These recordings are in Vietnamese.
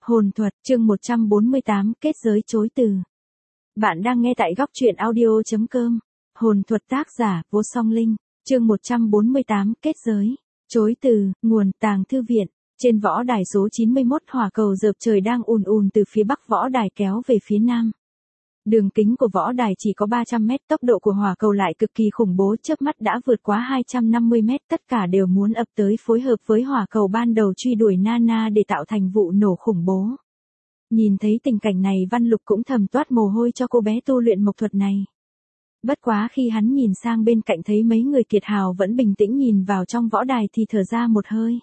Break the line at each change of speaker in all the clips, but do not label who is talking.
Hồn thuật, chương 148, kết giới chối từ. Bạn đang nghe tại góc truyện audio.com. Hồn thuật tác giả, Vô Song Linh. Chương 148, kết giới. Chối từ, nguồn, Tàng Thư Viện. Trên võ đài số 91 hỏa cầu dợp trời đang ùn ùn từ phía bắc võ đài kéo về phía nam. Đường kính của võ đài chỉ có 300 mét, tốc độ của hỏa cầu lại cực kỳ khủng bố, chớp mắt đã vượt quá 250 mét, tất cả đều muốn ập tới phối hợp với hỏa cầu ban đầu truy đuổi Nana để tạo thành vụ nổ khủng bố. Nhìn thấy tình cảnh này, Văn Lục cũng thầm toát mồ hôi cho cô bé tu luyện mộc thuật này. Bất quá khi hắn nhìn sang bên cạnh thấy mấy người kiệt hào vẫn bình tĩnh nhìn vào trong võ đài thì thở ra một hơi.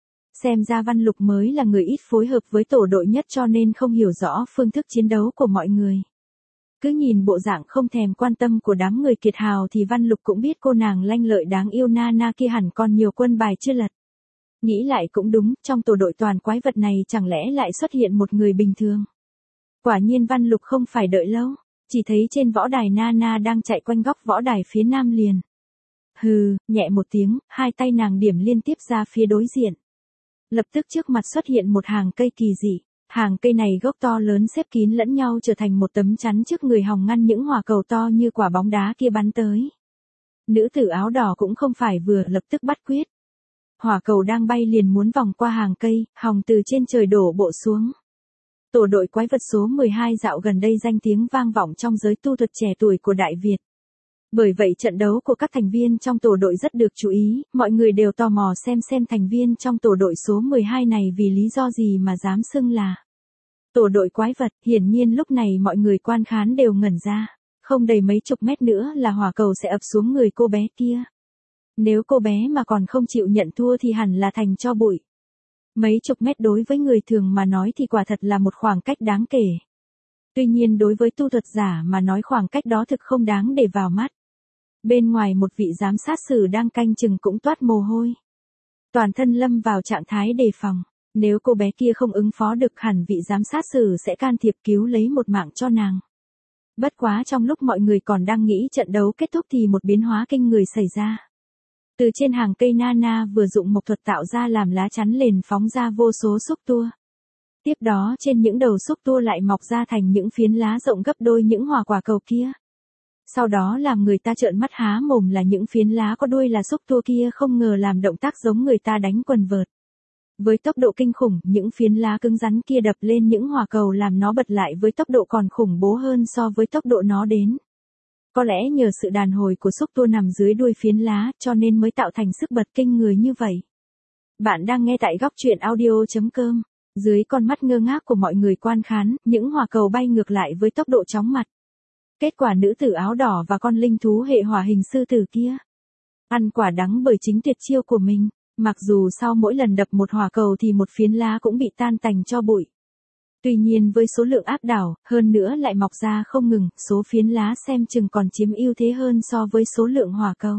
Xem ra Văn Lục mới là người ít phối hợp với tổ đội nhất cho nên không hiểu rõ phương thức chiến đấu của mọi người. Cứ nhìn bộ dạng không thèm quan tâm của đám người kiệt hào thì Văn Lục cũng biết cô nàng lanh lợi đáng yêu Nana kia hẳn còn nhiều quân bài chưa lật. Nghĩ lại cũng đúng, trong tổ đội toàn quái vật này chẳng lẽ lại xuất hiện một người bình thường. Quả nhiên Văn Lục không phải đợi lâu, chỉ thấy trên võ đài Nana đang chạy quanh góc võ đài phía nam liền. Hừ, nhẹ một tiếng, hai tay nàng điểm liên tiếp ra phía đối diện. Lập tức trước mặt xuất hiện một hàng cây kỳ dị. Hàng cây này gốc to lớn xếp kín lẫn nhau trở thành một tấm chắn trước người hòng ngăn những hỏa cầu to như quả bóng đá kia bắn tới. Nữ tử áo đỏ cũng không phải vừa, lập tức bắt quyết. Hỏa cầu đang bay liền muốn vòng qua hàng cây, hòng từ trên trời đổ bộ xuống. Tổ đội quái vật số 12 dạo gần đây danh tiếng vang vọng trong giới tu thuật trẻ tuổi của Đại Việt. Bởi vậy trận đấu của các thành viên trong tổ đội rất được chú ý, mọi người đều tò mò xem thành viên trong tổ đội số 12 này vì lý do gì mà dám xưng là tổ đội quái vật. Hiển nhiên lúc này mọi người quan khán đều ngẩn ra, không đầy mấy chục mét nữa là hỏa cầu sẽ ập xuống người cô bé kia. Nếu cô bé mà còn không chịu nhận thua thì hẳn là thành tro bụi. Mấy chục mét đối với người thường mà nói thì quả thật là một khoảng cách đáng kể. Tuy nhiên đối với tu thuật giả mà nói khoảng cách đó thực không đáng để vào mắt. Bên ngoài một vị giám sát sử đang canh chừng cũng toát mồ hôi. Toàn thân lâm vào trạng thái đề phòng. Nếu cô bé kia không ứng phó được hẳn vị giám sát sử sẽ can thiệp cứu lấy một mạng cho nàng. Bất quá trong lúc mọi người còn đang nghĩ trận đấu kết thúc thì một biến hóa kinh người xảy ra. Từ trên hàng cây Nana vừa dụng mộc thuật tạo ra làm lá chắn liền phóng ra vô số xúc tua. Tiếp đó trên những đầu xúc tua lại mọc ra thành những phiến lá rộng gấp đôi những hỏa quả cầu kia. Sau đó làm người ta trợn mắt há mồm là những phiến lá có đuôi là xúc tua kia không ngờ làm động tác giống người ta đánh quần vợt. Với tốc độ kinh khủng, những phiến lá cứng rắn kia đập lên những hỏa cầu làm nó bật lại với tốc độ còn khủng bố hơn so với tốc độ nó đến. Có lẽ nhờ sự đàn hồi của xúc tua nằm dưới đuôi phiến lá cho nên mới tạo thành sức bật kinh người như vậy. Bạn đang nghe tại góc truyện audio.com. Dưới con mắt ngơ ngác của mọi người quan khán, những hỏa cầu bay ngược lại với tốc độ chóng mặt. Kết quả nữ tử áo đỏ và con linh thú hệ hỏa hình sư tử kia ăn quả đắng bởi chính tuyệt chiêu của mình. Mặc dù sau mỗi lần đập một hỏa cầu thì một phiến lá cũng bị tan tành cho bụi. Tuy nhiên với số lượng áp đảo, hơn nữa lại mọc ra không ngừng, số phiến lá xem chừng còn chiếm ưu thế hơn so với số lượng hỏa cầu.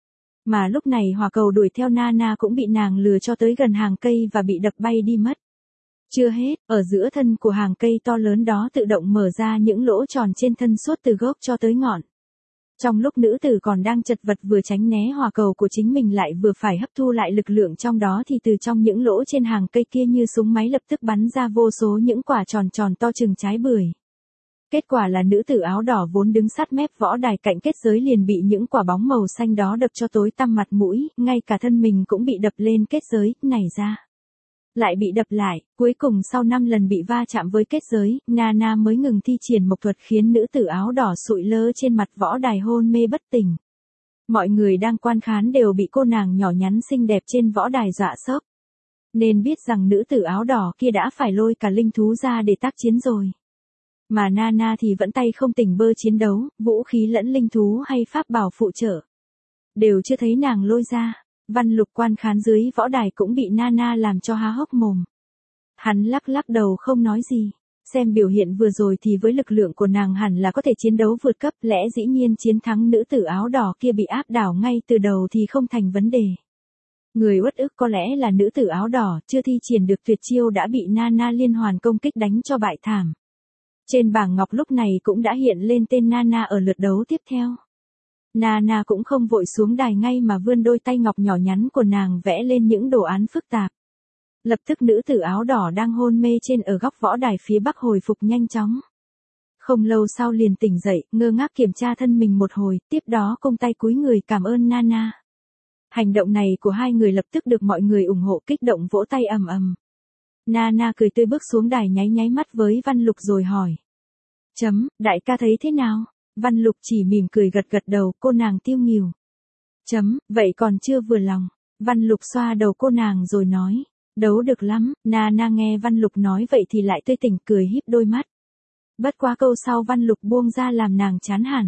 Mà lúc này hỏa cầu đuổi theo Nana cũng bị nàng lừa cho tới gần hàng cây và bị đập bay đi mất. Chưa hết, ở giữa thân của hàng cây to lớn đó tự động mở ra những lỗ tròn trên thân suốt từ gốc cho tới ngọn. Trong lúc nữ tử còn đang chật vật vừa tránh né hỏa cầu của chính mình lại vừa phải hấp thu lại lực lượng trong đó thì từ trong những lỗ trên hàng cây kia như súng máy lập tức bắn ra vô số những quả tròn tròn to chừng trái bưởi. Kết quả là nữ tử áo đỏ vốn đứng sát mép võ đài cạnh kết giới liền bị những quả bóng màu xanh đó đập cho tối tăm mặt mũi, ngay cả thân mình cũng bị đập lên kết giới, này ra. Lại bị đập lại, cuối cùng sau 5 lần bị va chạm với kết giới, Nana mới ngừng thi triển mộc thuật khiến nữ tử áo đỏ sụi lơ trên mặt võ đài hôn mê bất tỉnh. Mọi người đang quan khán đều bị cô nàng nhỏ nhắn xinh đẹp trên võ đài dọa sốc. Nên biết rằng nữ tử áo đỏ kia đã phải lôi cả linh thú ra để tác chiến rồi. Mà Nana thì vẫn tay không tỉnh bơ chiến đấu, vũ khí lẫn linh thú hay pháp bảo phụ trợ. Đều chưa thấy nàng lôi ra. Văn Lục quan khán dưới võ đài cũng bị Nana làm cho há hốc mồm. Hắn lắc lắc đầu không nói gì. Xem biểu hiện vừa rồi thì với lực lượng của nàng hẳn là có thể chiến đấu vượt cấp, lẽ dĩ nhiên chiến thắng nữ tử áo đỏ kia bị áp đảo ngay từ đầu thì không thành vấn đề. Người uất ức có lẽ là nữ tử áo đỏ, chưa thi triển được tuyệt chiêu đã bị Nana liên hoàn công kích đánh cho bại thảm. Trên bảng ngọc lúc này cũng đã hiện lên tên Nana ở lượt đấu tiếp theo. Nana cũng không vội xuống đài ngay mà vươn đôi tay ngọc nhỏ nhắn của nàng vẽ lên những đồ án phức tạp. Lập tức nữ tử áo đỏ đang hôn mê trên ở góc võ đài phía bắc hồi phục nhanh chóng. Không lâu sau liền tỉnh dậy, ngơ ngác kiểm tra thân mình một hồi, tiếp đó cung tay cúi người cảm ơn Nana. Hành động này của hai người lập tức được mọi người ủng hộ, kích động vỗ tay ầm ầm. Nana cười tươi bước xuống đài nháy nháy mắt với Văn Lục rồi hỏi. Đại ca thấy thế nào? Văn Lục chỉ mỉm cười gật gật đầu, cô nàng tiêu nghỉu. Vậy còn chưa vừa lòng. Văn Lục xoa đầu cô nàng rồi nói. Đấu được lắm. Nana nghe Văn Lục nói vậy thì lại tươi tỉnh cười híp đôi mắt. Bất quá câu sau Văn Lục buông ra làm nàng chán hẳn.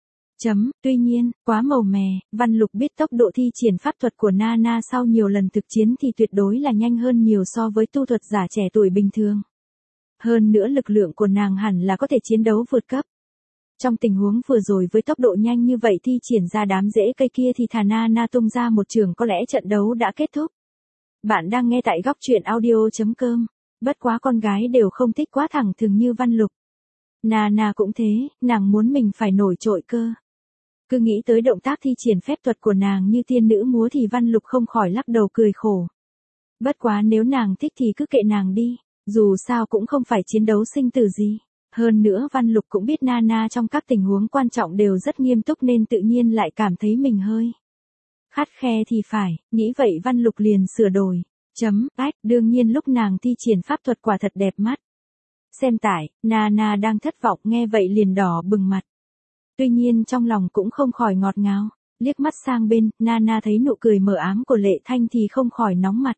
Tuy nhiên, quá màu mè, Văn Lục biết tốc độ thi triển pháp thuật của Nana sau nhiều lần thực chiến thì tuyệt đối là nhanh hơn nhiều so với tu thuật giả trẻ tuổi bình thường. Hơn nữa lực lượng của nàng hẳn là có thể chiến đấu vượt cấp. Trong tình huống vừa rồi với tốc độ nhanh như vậy thi triển ra đám rễ cây kia thì thà Nana tung ra một trường có lẽ trận đấu đã kết thúc. Bạn đang nghe tại góc truyện audio.com. Bất quá con gái đều không thích quá thẳng thừng như Văn Lục. Nana cũng thế, nàng muốn mình phải nổi trội cơ. Cứ nghĩ tới động tác thi triển phép thuật của nàng như tiên nữ múa thì Văn Lục không khỏi lắc đầu cười khổ. Bất quá nếu nàng thích thì cứ kệ nàng đi, dù sao cũng không phải chiến đấu sinh tử gì. Hơn nữa Văn Lục cũng biết Nana trong các tình huống quan trọng đều rất nghiêm túc nên tự nhiên lại cảm thấy mình hơi khắt khe thì phải, nghĩ vậy Văn Lục liền sửa đổi. Đương nhiên lúc nàng thi triển pháp thuật quả thật đẹp mắt. Xem tải, Nana đang thất vọng nghe vậy liền đỏ bừng mặt. Tuy nhiên trong lòng cũng không khỏi ngọt ngào, liếc mắt sang bên, Nana thấy nụ cười mờ ám của Lệ Thanh thì không khỏi nóng mặt.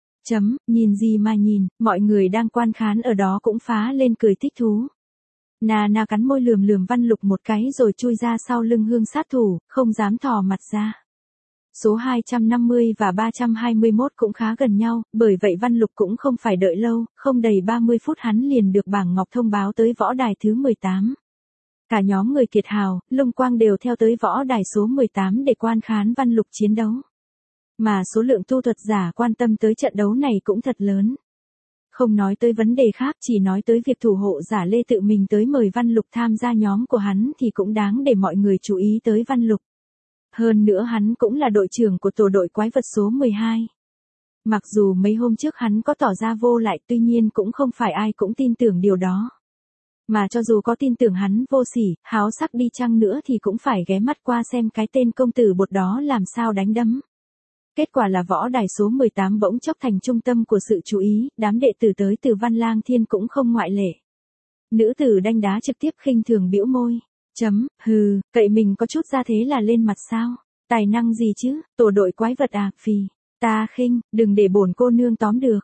Nhìn gì mà nhìn, mọi người đang quan khán ở đó cũng phá lên cười thích thú. Nana cắn môi lườm lườm Văn Lục một cái rồi chui ra sau lưng hương sát thủ, không dám thò mặt ra. Số 250 và 321 cũng khá gần nhau, bởi vậy Văn Lục cũng không phải đợi lâu, không đầy 30 phút hắn liền được bảng ngọc thông báo tới võ đài thứ 18. Cả nhóm người kiệt hào, Lung Quang đều theo tới võ đài số 18 để quan khán Văn Lục chiến đấu. Mà số lượng tu thuật giả quan tâm tới trận đấu này cũng thật lớn. Không nói tới vấn đề khác, chỉ nói tới việc thủ hộ giả Lê tự mình tới mời Văn Lục tham gia nhóm của hắn thì cũng đáng để mọi người chú ý tới Văn Lục. Hơn nữa hắn cũng là đội trưởng của tổ đội quái vật số 12. Mặc dù mấy hôm trước hắn có tỏ ra vô lại, tuy nhiên cũng không phải ai cũng tin tưởng điều đó. Mà cho dù có tin tưởng hắn vô sỉ, háo sắc đi chăng nữa thì cũng phải ghé mắt qua xem cái tên công tử bột đó làm sao đánh đấm. Kết quả là võ đài số 18 bỗng chốc thành trung tâm của sự chú ý, đám đệ tử tới từ Văn Lang Thiên cũng không ngoại lệ. Nữ tử đanh đá trực tiếp khinh thường bĩu môi. Cậy mình có chút ra thế là lên mặt sao? Tài năng gì chứ, tổ đội quái vật à, phì. Ta khinh, đừng để bổn cô nương tóm được.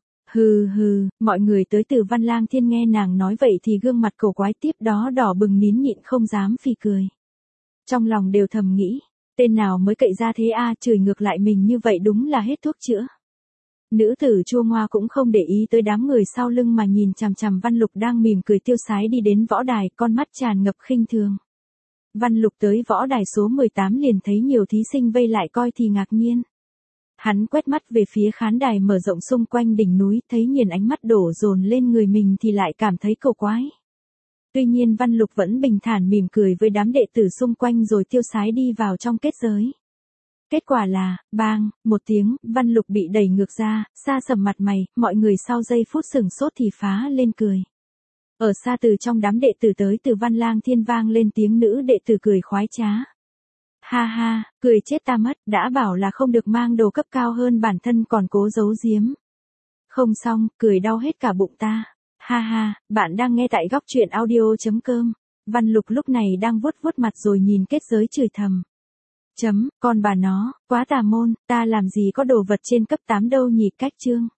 Mọi người tới từ Văn Lang Thiên nghe nàng nói vậy thì gương mặt cổ quái tiếp đó đỏ bừng nín nhịn không dám phì cười. Trong lòng đều thầm nghĩ, tên nào mới cậy ra thế chửi ngược lại mình như vậy đúng là hết thuốc chữa. Nữ tử chua ngoa cũng không để ý tới đám người sau lưng mà nhìn chằm chằm Văn Lục đang mỉm cười tiêu sái đi đến võ đài, con mắt tràn ngập khinh thường. Văn Lục tới võ đài số 18 liền thấy nhiều thí sinh vây lại coi thì ngạc nhiên. Hắn quét mắt về phía khán đài mở rộng xung quanh đỉnh núi, thấy nhìn ánh mắt đổ dồn lên người mình thì lại cảm thấy cầu quái. Tuy nhiên Văn Lục vẫn bình thản mỉm cười với đám đệ tử xung quanh rồi tiêu sái đi vào trong kết giới. Kết quả là, bang, một tiếng, Văn Lục bị đẩy ngược ra, xa sầm mặt mày, mọi người sau giây phút sửng sốt thì phá lên cười. Ở xa từ trong đám đệ tử tới từ Văn Lang Thiên vang lên tiếng nữ đệ tử cười khoái trá. Ha, cười chết ta mất, đã bảo là không được mang đồ cấp cao hơn bản thân còn cố giấu giếm. Không xong, cười đau hết cả bụng ta. Ha, bạn đang nghe tại góc truyện audio.com. Văn Lục lúc này đang vuốt vuốt mặt rồi nhìn kết giới chửi thầm. Con bà nó, quá tà môn, ta làm gì có đồ vật trên cấp 8 đâu nhỉ, cách chương.